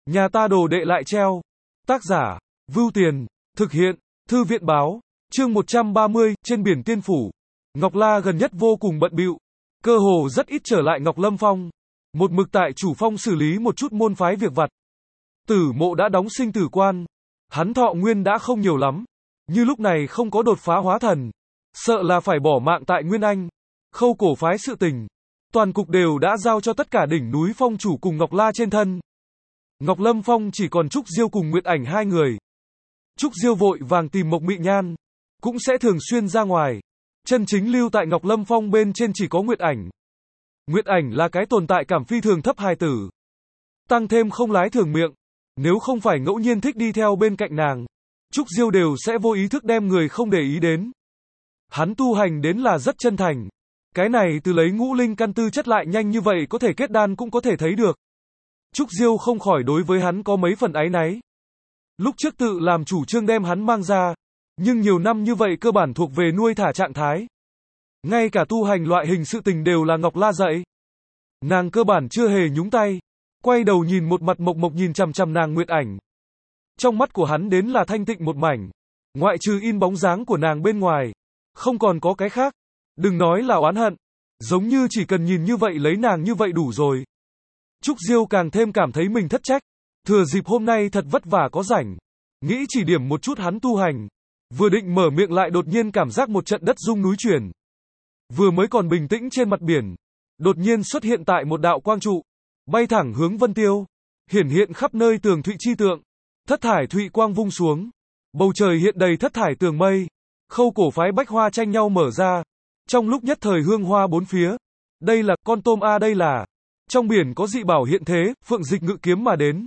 Nhà ta đồ đệ lại treo. Tác giả, Vưu Tiền, thực hiện, Thư viện báo, chương 130, trên biển Tiên Phủ. Ngọc La gần nhất vô cùng bận bịu, cơ hồ rất ít trở lại Ngọc Lâm Phong. Một mực tại chủ phong xử lý một chút môn phái việc vặt. Tử Mộ đã đóng sinh tử quan, hắn thọ nguyên đã không nhiều lắm, như lúc này không có đột phá hóa thần, sợ là phải bỏ mạng tại Nguyên Anh. Khâu cổ phái sự tình, toàn cục đều đã giao cho tất cả đỉnh núi phong chủ cùng Ngọc La trên thân. Ngọc Lâm Phong chỉ còn Trúc Diêu cùng Nguyệt Ảnh hai người. Trúc Diêu vội vàng tìm Mộc Mị Nhan, cũng sẽ thường xuyên ra ngoài. Chân chính lưu tại Ngọc Lâm Phong bên trên chỉ có Nguyệt Ảnh. Nguyệt Ảnh là cái tồn tại cảm phi thường thấp hài tử. Tăng thêm không lái thường miệng, nếu không phải ngẫu nhiên thích đi theo bên cạnh nàng, Trúc Diêu đều sẽ vô ý thức đem người không để ý đến. Hắn tu hành đến là rất chân thành. Cái này từ lấy ngũ linh căn tư chất lại nhanh như vậy có thể kết đan cũng có thể thấy được. Trúc Diêu không khỏi đối với hắn có mấy phần áy náy. Lúc trước tự làm chủ trương đem hắn mang ra, nhưng nhiều năm như vậy cơ bản thuộc về nuôi thả trạng thái. Ngay cả tu hành loại hình sự tình đều là Ngọc La dạy. Nàng cơ bản chưa hề nhúng tay, quay đầu nhìn một mặt mộc mộc nhìn chằm chằm nàng Nguyệt Ảnh. Trong mắt của hắn đến là thanh tịnh một mảnh, ngoại trừ in bóng dáng của nàng bên ngoài, không còn có cái khác. Đừng nói là oán hận, giống như chỉ cần nhìn như vậy lấy nàng như vậy đủ rồi. Trúc Diêu càng thêm cảm thấy mình thất trách, thừa dịp hôm nay thật vất vả có rảnh, nghĩ chỉ điểm một chút hắn tu hành, vừa định mở miệng lại đột nhiên cảm giác một trận đất rung núi chuyển. Vừa mới còn bình tĩnh trên mặt biển, đột nhiên xuất hiện tại một đạo quang trụ, bay thẳng hướng Vân Tiêu, hiển hiện khắp nơi tường thụy chi tượng, thất thải thụy quang vung xuống, bầu trời hiện đầy thất thải tường mây, khâu cổ phái bách hoa tranh nhau mở ra, trong lúc nhất thời hương hoa bốn phía. Đây là con tôm a, đây là trong biển có dị bảo hiện thế. Phượng Dịch ngự kiếm mà đến,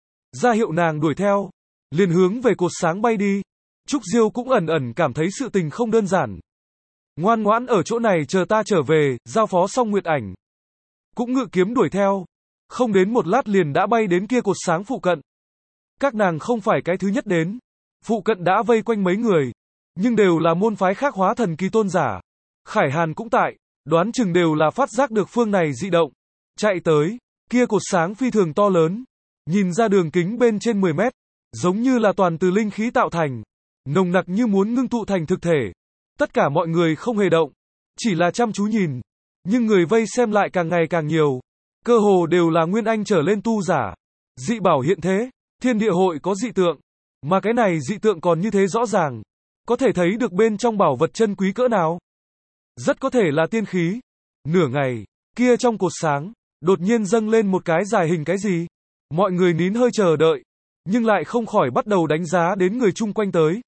ra hiệu nàng đuổi theo, liền hướng về cột sáng bay đi. Trúc Diêu cũng ẩn ẩn cảm thấy sự tình không đơn giản. Ngoan ngoãn ở chỗ này chờ ta trở về, giao phó xong Nguyệt Ảnh cũng ngự kiếm đuổi theo, không đến một lát liền đã bay đến kia cột sáng phụ cận. Các nàng không phải cái thứ nhất đến, phụ cận đã vây quanh mấy người, nhưng đều là môn phái khác hóa thần kỳ tôn giả. Khải Hàn cũng tại, đoán chừng đều là phát giác được phương này dị động, chạy tới. Kia cột sáng phi thường to lớn, nhìn ra đường kính bên trên 10 mét, giống như là toàn từ linh khí tạo thành, nồng nặc như muốn ngưng tụ thành thực thể. Tất cả mọi người không hề động, chỉ là chăm chú nhìn, nhưng người vây xem lại càng ngày càng nhiều, cơ hồ đều là Nguyên Anh trở lên tu giả. Dị bảo hiện thế, thiên địa hội có dị tượng, mà cái này dị tượng còn như thế rõ ràng, có thể thấy được bên trong bảo vật chân quý cỡ nào. Rất có thể là tiên khí. Nửa ngày, kia trong cột sáng, đột nhiên dâng lên một cái dài hình cái gì. Mọi người nín hơi chờ đợi, nhưng lại không khỏi bắt đầu đánh giá đến người chung quanh tới.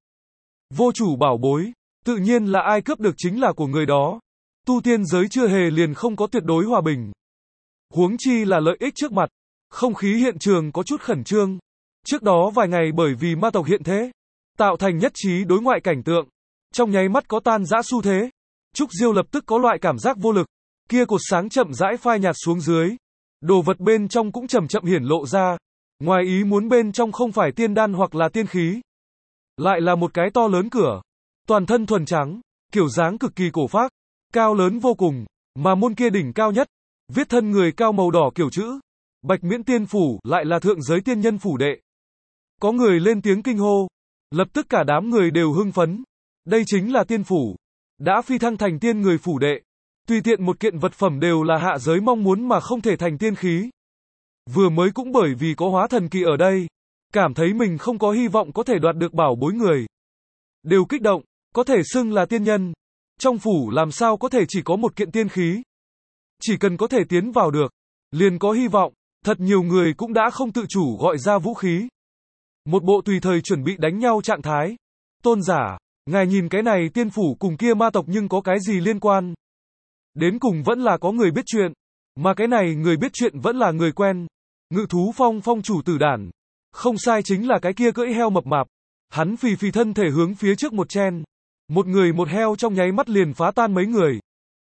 Vô chủ bảo bối, tự nhiên là ai cướp được chính là của người đó. Tu tiên giới chưa hề liền không có tuyệt đối hòa bình. Huống chi là lợi ích trước mặt, không khí hiện trường có chút khẩn trương. Trước đó vài ngày bởi vì ma tộc hiện thế, tạo thành nhất trí đối ngoại cảnh tượng, trong nháy mắt có tan rã xu thế. Trúc Diêu lập tức có loại cảm giác vô lực, kia cột sáng chậm rãi phai nhạt xuống dưới, đồ vật bên trong cũng chậm chậm hiển lộ ra, ngoài ý muốn bên trong không phải tiên đan hoặc là tiên khí, lại là một cái to lớn cửa, toàn thân thuần trắng, kiểu dáng cực kỳ cổ phác, cao lớn vô cùng, mà môn kia đỉnh cao nhất, viết thân người cao màu đỏ kiểu chữ, Bạch Miễn Tiên Phủ, lại là thượng giới tiên nhân phủ đệ. Có người lên tiếng kinh hô, lập tức cả đám người đều hưng phấn, đây chính là tiên phủ, đã phi thăng thành tiên người phủ đệ, tùy tiện một kiện vật phẩm đều là hạ giới mong muốn mà không thể thành tiên khí. Vừa mới cũng bởi vì có hóa thần kỳ ở đây, cảm thấy mình không có hy vọng có thể đoạt được bảo bối người, đều kích động, có thể xưng là tiên nhân, trong phủ làm sao có thể chỉ có một kiện tiên khí. Chỉ cần có thể tiến vào được, liền có hy vọng. Thật nhiều người cũng đã không tự chủ gọi ra vũ khí, một bộ tùy thời chuẩn bị đánh nhau trạng thái. Tôn giả, ngài nhìn cái này tiên phủ cùng kia ma tộc nhưng có cái gì liên quan? Đến cùng vẫn là có người biết chuyện, mà cái này người biết chuyện vẫn là người quen. Ngự thú phong phong chủ Tử Đản, không sai chính là cái kia cưỡi heo mập mạp. Hắn phì phì thân thể hướng phía trước một chen, một người một heo trong nháy mắt liền phá tan mấy người,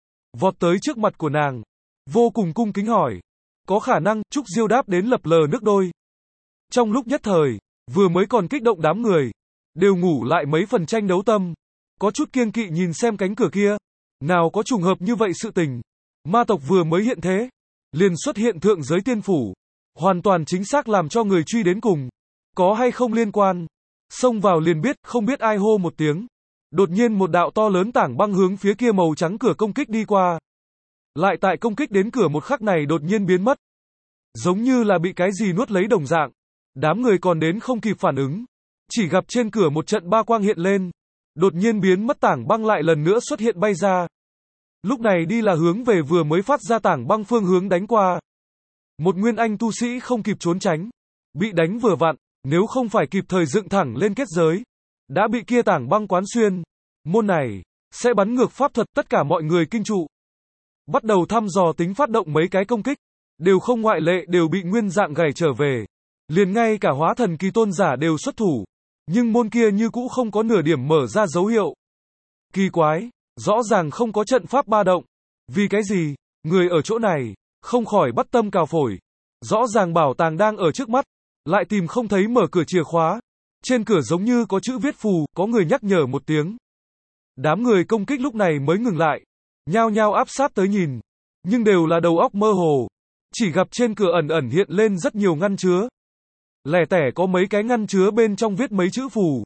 vọt tới trước mặt của nàng, vô cùng cung kính hỏi. Có khả năng. Trúc Diêu đáp đến lập lờ nước đôi. Trong lúc nhất thời, vừa mới còn kích động đám người, đều ngủ lại mấy phần tranh đấu tâm, có chút kiêng kỵ nhìn xem cánh cửa kia. Nào có trùng hợp như vậy sự tình, ma tộc vừa mới hiện thế, liền xuất hiện thượng giới tiên phủ, Hoàn toàn chính xác làm cho người truy đến cùng. Có hay không liên quan? Xông vào liền biết, không biết ai hô một tiếng. Đột nhiên một đạo to lớn tảng băng hướng phía kia màu trắng cửa công kích đi qua. Lại tại công kích đến cửa một khắc này đột nhiên biến mất. Giống như là bị cái gì nuốt lấy đồng dạng. Đám người còn đến không kịp phản ứng. Chỉ gặp trên cửa một trận ba quang hiện lên. Đột nhiên biến mất tảng băng lại lần nữa xuất hiện bay ra. Lúc này đi là hướng về vừa mới phát ra tảng băng phương hướng đánh qua. Một nguyên anh tu sĩ không kịp trốn tránh. Bị đánh vừa vặn, nếu không phải kịp thời dựng thẳng lên kết giới. Đã bị kia tảng băng quán xuyên. Môn này, sẽ bắn ngược pháp thuật tất cả mọi người kinh trụ. Bắt đầu thăm dò tính phát động mấy cái công kích. Đều không ngoại lệ đều bị nguyên dạng gảy trở về. Liền ngay cả hóa thần kỳ tôn giả đều xuất thủ. Nhưng môn kia như cũ không có nửa điểm mở ra dấu hiệu. Kỳ quái, rõ ràng không có trận pháp ba động. Vì cái gì? Người ở chỗ này, không khỏi bắt tâm cào phổi. Rõ ràng bảo tàng đang ở trước mắt, lại tìm không thấy mở cửa chìa khóa. Trên cửa giống như có chữ viết phù, có người nhắc nhở một tiếng. Đám người công kích lúc này mới ngừng lại. Nhao nhao áp sát tới nhìn. Nhưng đều là đầu óc mơ hồ. Chỉ gặp trên cửa ẩn ẩn hiện lên rất nhiều ngăn chứa. Lẻ tẻ có mấy cái ngăn chứa bên trong viết mấy chữ phù.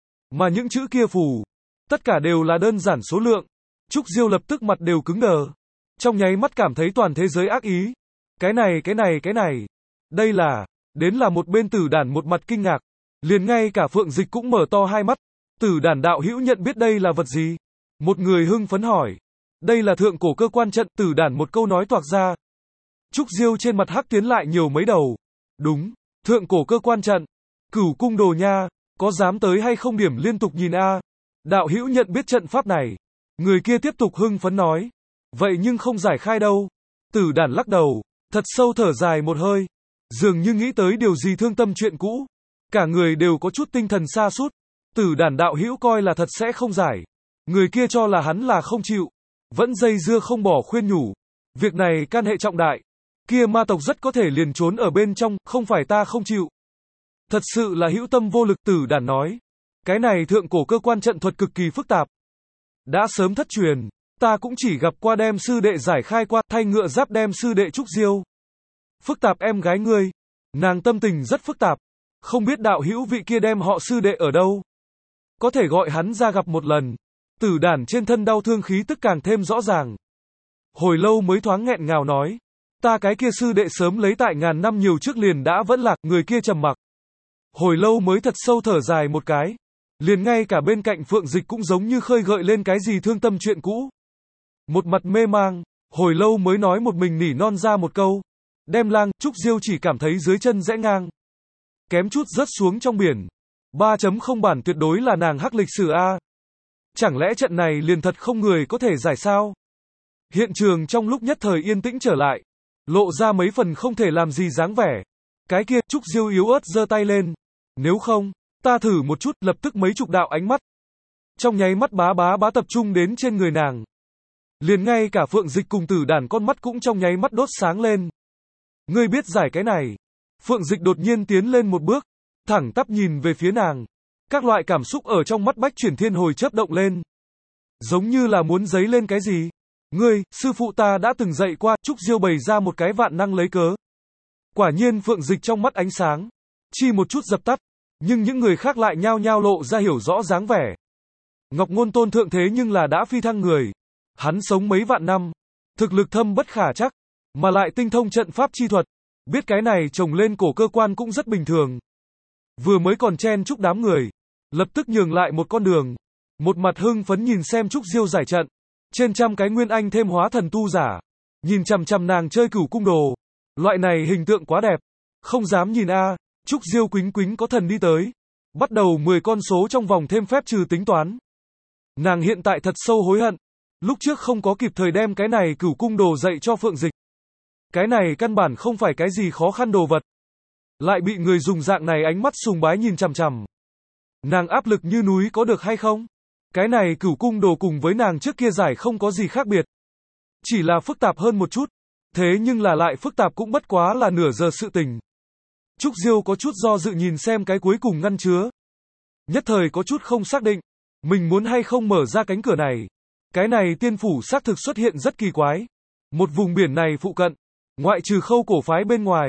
Mà những chữ kia phù, tất cả đều là đơn giản số lượng. Trúc Diêu lập tức mặt đều cứng đờ. Trong nháy mắt cảm thấy toàn thế giới ác ý. Cái này. Đây là, đến là một bên Tử Đản một mặt kinh ngạc. Liền ngay cả Phượng Dịch cũng mở to hai mắt. Tử Đản đạo hữu nhận biết đây là vật gì? Một người hưng phấn hỏi. Đây là thượng cổ cơ quan trận. Tử Đản một câu nói toạc ra. Trúc Diêu trên mặt hắc tiến lại nhiều mấy đầu. Đúng, thượng cổ cơ quan trận. Cửu cung đồ nha, có dám tới hay không điểm liên tục nhìn a? Đạo hữu nhận biết trận pháp này. Người kia tiếp tục hưng phấn nói. Vậy nhưng không giải khai đâu. Tử Đản lắc đầu, thật sâu thở dài một hơi. Dường như nghĩ tới điều gì thương tâm chuyện cũ. Cả người đều có chút tinh thần sa sút. Tử Đản đạo hữu coi là thật sẽ không giải. Người kia cho là hắn là không chịu. Vẫn dây dưa không bỏ khuyên nhủ. Việc này can hệ trọng đại. Kia ma tộc rất có thể liền trốn ở bên trong, không phải ta không chịu. Thật sự là hữu tâm vô lực. Tử Đản nói. Cái này thượng cổ cơ quan trận thuật cực kỳ phức tạp. Đã sớm thất truyền. Ta cũng chỉ gặp qua đem sư đệ giải khai qua, thay ngựa giáp đem sư đệ Trúc Diêu. Phức tạp em gái ngươi. Nàng tâm tình rất phức tạp. Không biết đạo hữu vị kia đem họ sư đệ ở đâu. Có thể gọi hắn ra gặp một lần. Tử Đản trên thân đau thương khí tức càng thêm rõ ràng. Hồi lâu mới thoáng nghẹn ngào nói. Ta cái kia sư đệ sớm lấy tại ngàn năm nhiều trước liền đã vẫn lạc. Người kia trầm mặc. Hồi lâu mới thật sâu thở dài một cái. Liền ngay cả bên cạnh Phượng Dịch cũng giống như khơi gợi lên cái gì thương tâm chuyện cũ. Một mặt mê mang, hồi lâu mới nói một mình nỉ non ra một câu. Đem lang, Trúc Diêu chỉ cảm thấy dưới chân rẽ ngang. Kém chút rớt xuống trong biển. 3.0 bản tuyệt đối là nàng hắc lịch sử A. Chẳng lẽ trận này liền thật không người có thể giải sao? Hiện trường trong lúc nhất thời yên tĩnh trở lại. Lộ ra mấy phần không thể làm gì dáng vẻ. Cái kia, Trúc Diêu yếu ớt giơ tay lên. Nếu không, ta thử một chút, lập tức mấy chục đạo ánh mắt. Trong nháy mắt bá tập trung đến trên người nàng. Liền ngay cả Phượng Dịch cùng Tử Đản con mắt cũng trong nháy mắt đốt sáng lên. Ngươi biết giải cái này. Phượng Dịch đột nhiên tiến lên một bước, thẳng tắp nhìn về phía nàng. Các loại cảm xúc ở trong mắt Bách Chuyển Thiên Hồi chớp động lên. Giống như là muốn giấy lên cái gì. Ngươi, sư phụ ta đã từng dạy qua. Trúc Diêu bày ra một cái vạn năng lấy cớ. Quả nhiên Phượng Dịch trong mắt ánh sáng. Chi một chút dập tắt. Nhưng những người khác lại nhao nhao lộ ra hiểu rõ dáng vẻ. Ngọc Ngôn Tôn thượng thế nhưng là đã phi thăng người. Hắn sống mấy vạn năm. Thực lực thâm bất khả trắc. Mà lại tinh thông trận pháp chi thuật. Biết cái này trồng lên cổ cơ quan cũng rất bình thường. Vừa mới còn chen chúc đám người. Lập tức nhường lại một con đường. Một mặt hưng phấn nhìn xem Trúc Diêu giải trận. Trên trăm cái nguyên anh thêm hóa thần tu giả. Nhìn chằm chằm nàng chơi cửu cung đồ. Loại này hình tượng quá đẹp. Không dám nhìn a. Trúc Diêu quính quính có thần đi tới. Bắt đầu 10 con số trong vòng thêm phép trừ tính toán. Nàng hiện tại thật sâu hối hận. Lúc trước không có kịp thời đem cái này cửu cung đồ dạy cho Phượng Dịch. Cái này căn bản không phải cái gì khó khăn đồ vật. Lại bị người dùng dạng này ánh mắt sùng bái nhìn chằm chằm. Nàng áp lực như núi có được hay không? Cái này cửu cung đồ cùng với nàng trước kia giải không có gì khác biệt. Chỉ là phức tạp hơn một chút. Thế nhưng là lại phức tạp cũng bất quá là nửa giờ sự tình. Trúc Diêu có chút do dự nhìn xem cái cuối cùng ngăn chứa. Nhất thời có chút không xác định. Mình muốn hay không mở ra cánh cửa này. Cái này tiên phủ xác thực xuất hiện rất kỳ quái. Một vùng biển này phụ cận. Ngoại trừ Khâu cổ phái bên ngoài.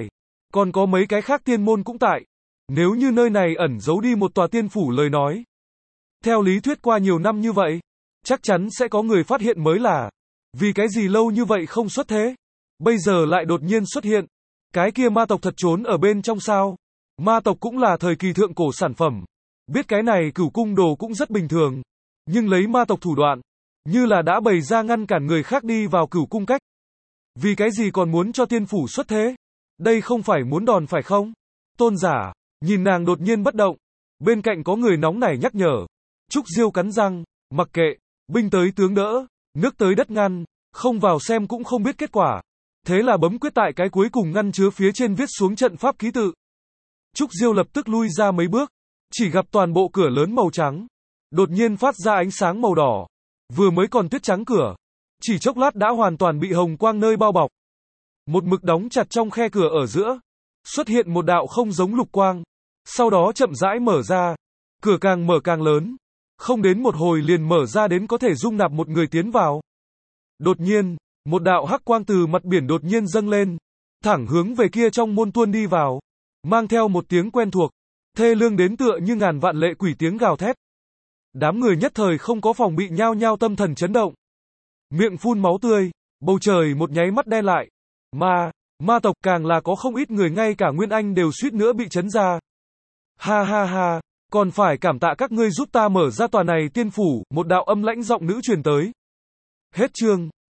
Còn có mấy cái khác tiên môn cũng tại. Nếu như nơi này ẩn giấu đi một tòa tiên phủ lời nói. Theo lý thuyết qua nhiều năm như vậy, chắc chắn sẽ có người phát hiện mới là. Vì cái gì lâu như vậy không xuất thế? Bây giờ lại đột nhiên xuất hiện. Cái kia ma tộc thật trốn ở bên trong sao? Ma tộc cũng là thời kỳ thượng cổ sản phẩm. Biết cái này Cửu Cung Đồ cũng rất bình thường. Nhưng lấy ma tộc thủ đoạn, như là đã bày ra ngăn cản người khác đi vào Cửu Cung cách. Vì cái gì còn muốn cho tiên phủ xuất thế? Đây không phải muốn đòn phải không? Tôn giả, nhìn nàng đột nhiên bất động. Bên cạnh có người nóng nảy nhắc nhở. Trúc Diêu cắn răng, mặc kệ, binh tới tướng đỡ, nước tới đất ngăn, không vào xem cũng không biết kết quả. Thế là bấm quyết tại cái cuối cùng ngăn chứa phía trên viết xuống trận pháp ký tự. Trúc Diêu lập tức lui ra mấy bước, chỉ gặp toàn bộ cửa lớn màu trắng, đột nhiên phát ra ánh sáng màu đỏ. Vừa mới còn tuyết trắng cửa, chỉ chốc lát đã hoàn toàn bị hồng quang nơi bao bọc. Một mực đóng chặt trong khe cửa ở giữa, xuất hiện một đạo không giống lục quang, sau đó chậm rãi mở ra, cửa càng mở càng lớn, không đến một hồi liền mở ra đến có thể dung nạp một người tiến vào. Đột nhiên, một đạo hắc quang từ mặt biển đột nhiên dâng lên, thẳng hướng về kia trong môn tuôn đi vào, mang theo một tiếng quen thuộc, thê lương đến tựa như ngàn vạn lệ quỷ tiếng gào thét. Đám người nhất thời không có phòng bị nhao nhao tâm thần chấn động. Miệng phun máu tươi, bầu trời một nháy mắt đen lại. Ma tộc càng là có không ít người ngay cả Nguyên Anh đều suýt nữa bị chấn ra. Ha ha ha, còn phải cảm tạ các ngươi giúp ta mở ra tòa này tiên phủ, một đạo âm lãnh giọng nữ truyền tới. Hết chương.